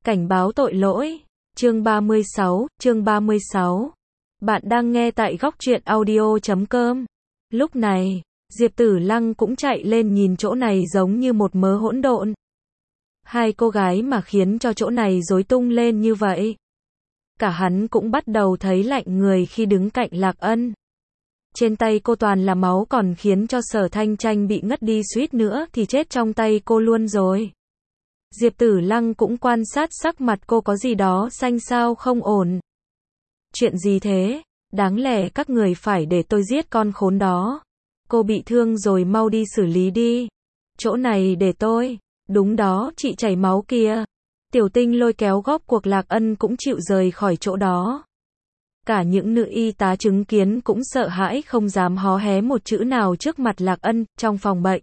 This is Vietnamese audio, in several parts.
Cảnh báo tội lỗi. Chương 36. Bạn đang nghe tại góc truyện audio.com. Lúc này, Diệp Tử Lăng cũng chạy lên nhìn chỗ này giống như một mớ hỗn độn. Hai cô gái mà khiến cho chỗ này rối tung lên như vậy. Cả hắn cũng bắt đầu thấy lạnh người khi đứng cạnh Lạc Ân. Trên tay cô toàn là máu, còn khiến cho Sở Thanh Tranh bị ngất đi suýt nữa thì chết trong tay cô luôn rồi. Diệp Tử Lăng cũng quan sát sắc mặt cô, có gì đó xanh xao không ổn. Chuyện gì thế? Đáng lẽ các người phải để tôi giết con khốn đó. Cô bị thương rồi, mau đi xử lý đi. Chỗ này để tôi. Đúng đó, chị chảy máu kìa. Tiểu Tinh lôi kéo góp cuộc Lạc Ân cũng chịu rời khỏi chỗ đó. Cả những nữ y tá chứng kiến cũng sợ hãi không dám hó hé một chữ nào trước mặt Lạc Ân. Trong phòng bệnh,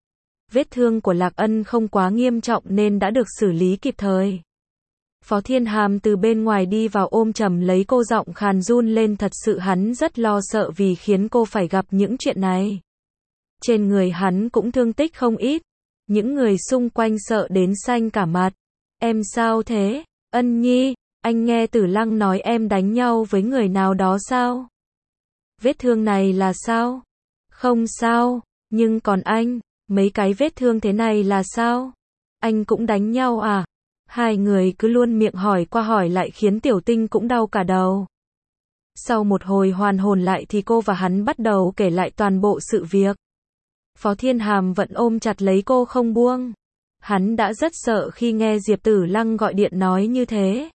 vết thương của Lạc Ân không quá nghiêm trọng nên đã được xử lý kịp thời. Phó Thiên Hàm từ bên ngoài đi vào ôm chầm lấy cô, giọng khàn run lên, thật sự hắn rất lo sợ vì khiến cô phải gặp những chuyện này. Trên người hắn cũng thương tích không ít. Những người xung quanh sợ đến xanh cả mặt. Em sao thế? Ân Nhi, anh nghe Tử Lăng nói em đánh nhau với người nào đó sao? Vết thương này là sao? Không sao, nhưng còn anh, mấy cái vết thương thế này là sao? Anh cũng đánh nhau à? Hai người cứ luôn miệng hỏi qua hỏi lại khiến Tiểu Tinh cũng đau cả đầu. Sau một hồi hoàn hồn lại thì cô và hắn bắt đầu kể lại toàn bộ sự việc. Phó Thiên Hàm vẫn ôm chặt lấy cô không buông. Hắn đã rất sợ khi nghe Diệp Tử Lăng gọi điện nói như thế.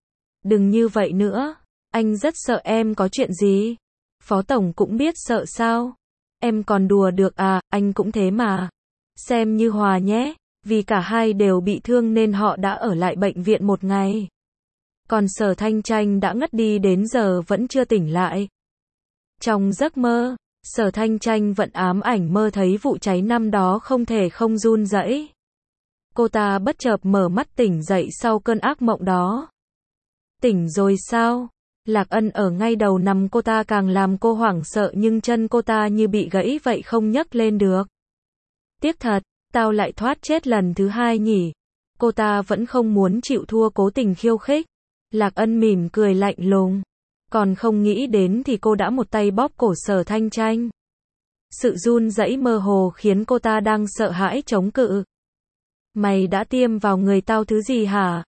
Đừng như vậy nữa, anh rất sợ. Em có chuyện gì? Phó Tổng cũng biết sợ sao? Em còn đùa được à, anh cũng thế mà. Xem như hòa nhé, vì cả hai đều bị thương nên họ đã ở lại bệnh viện một ngày. Còn Sở Thanh Tranh đã ngất đi đến giờ vẫn chưa tỉnh lại. Trong giấc mơ, Sở Thanh Tranh vẫn ám ảnh mơ thấy vụ cháy năm đó, không thể không run rẩy. Cô ta bất chợt mở mắt tỉnh dậy sau cơn ác mộng đó. Tỉnh rồi sao? Lạc Ân ở ngay đầu nằm cô ta càng làm cô hoảng sợ, nhưng chân cô ta như bị gãy vậy không nhấc lên được. Tiếc thật, tao lại thoát chết lần thứ hai nhỉ. Cô ta vẫn không muốn chịu thua, cố tình khiêu khích. Lạc Ân mỉm cười lạnh lùng. Còn không nghĩ đến thì cô đã một tay bóp cổ Sở Thanh Tranh. Sự run rẩy mơ hồ khiến cô ta đang sợ hãi chống cự. Mày đã tiêm vào người tao thứ gì hả?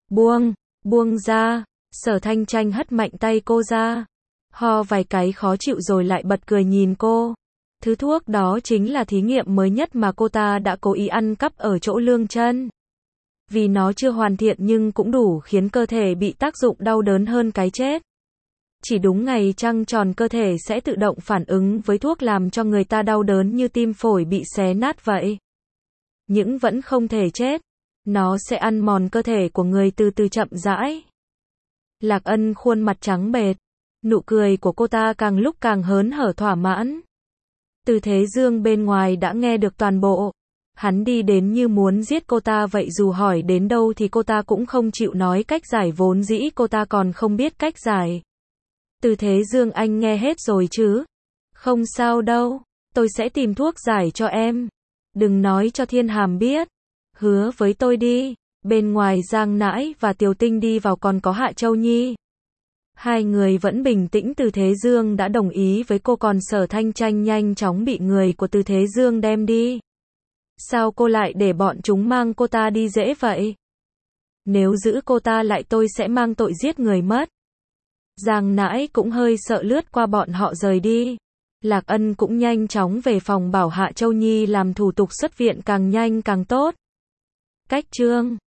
Buông ra. Sở Thanh Tranh hất mạnh tay cô ra. Ho vài cái khó chịu rồi lại bật cười nhìn cô. Thứ thuốc đó chính là thí nghiệm mới nhất mà cô ta đã cố ý ăn cắp ở chỗ Lương Chân. Vì nó chưa hoàn thiện nhưng cũng đủ khiến cơ thể bị tác dụng đau đớn hơn cái chết. Chỉ đúng ngày trăng tròn cơ thể sẽ tự động phản ứng với thuốc làm cho người ta đau đớn như tim phổi bị xé nát vậy. Nhưng vẫn không thể chết. Nó sẽ ăn mòn cơ thể của người từ từ chậm rãi. Lạc Ân khuôn mặt trắng bệch. Nụ cười của cô ta càng lúc càng hớn hở thỏa mãn. Từ Thế Dương bên ngoài đã nghe được toàn bộ. Hắn đi đến như muốn giết cô ta vậy, dù hỏi đến đâu thì cô ta cũng không chịu nói cách giải, vốn dĩ cô ta còn không biết cách giải. Từ Thế Dương, anh nghe hết rồi chứ? Không sao đâu, tôi sẽ tìm thuốc giải cho em. Đừng nói cho Thiên Hàm biết. Hứa với tôi đi. Bên ngoài Giang Nãi và Tiểu Tinh đi vào, còn có Hạ Châu Nhi. Hai người vẫn bình tĩnh. Từ Thế Dương đã đồng ý với cô, còn Sở Thanh Tranh nhanh chóng bị người của Từ Thế Dương đem đi. Sao cô lại để bọn chúng mang cô ta đi dễ vậy? Nếu giữ cô ta lại tôi sẽ mang tội giết người mất. Giang Nãi cũng hơi sợ, lướt qua bọn họ rời đi. Lạc Ân cũng nhanh chóng về phòng bảo Hạ Châu Nhi làm thủ tục xuất viện càng nhanh càng tốt. Cách chương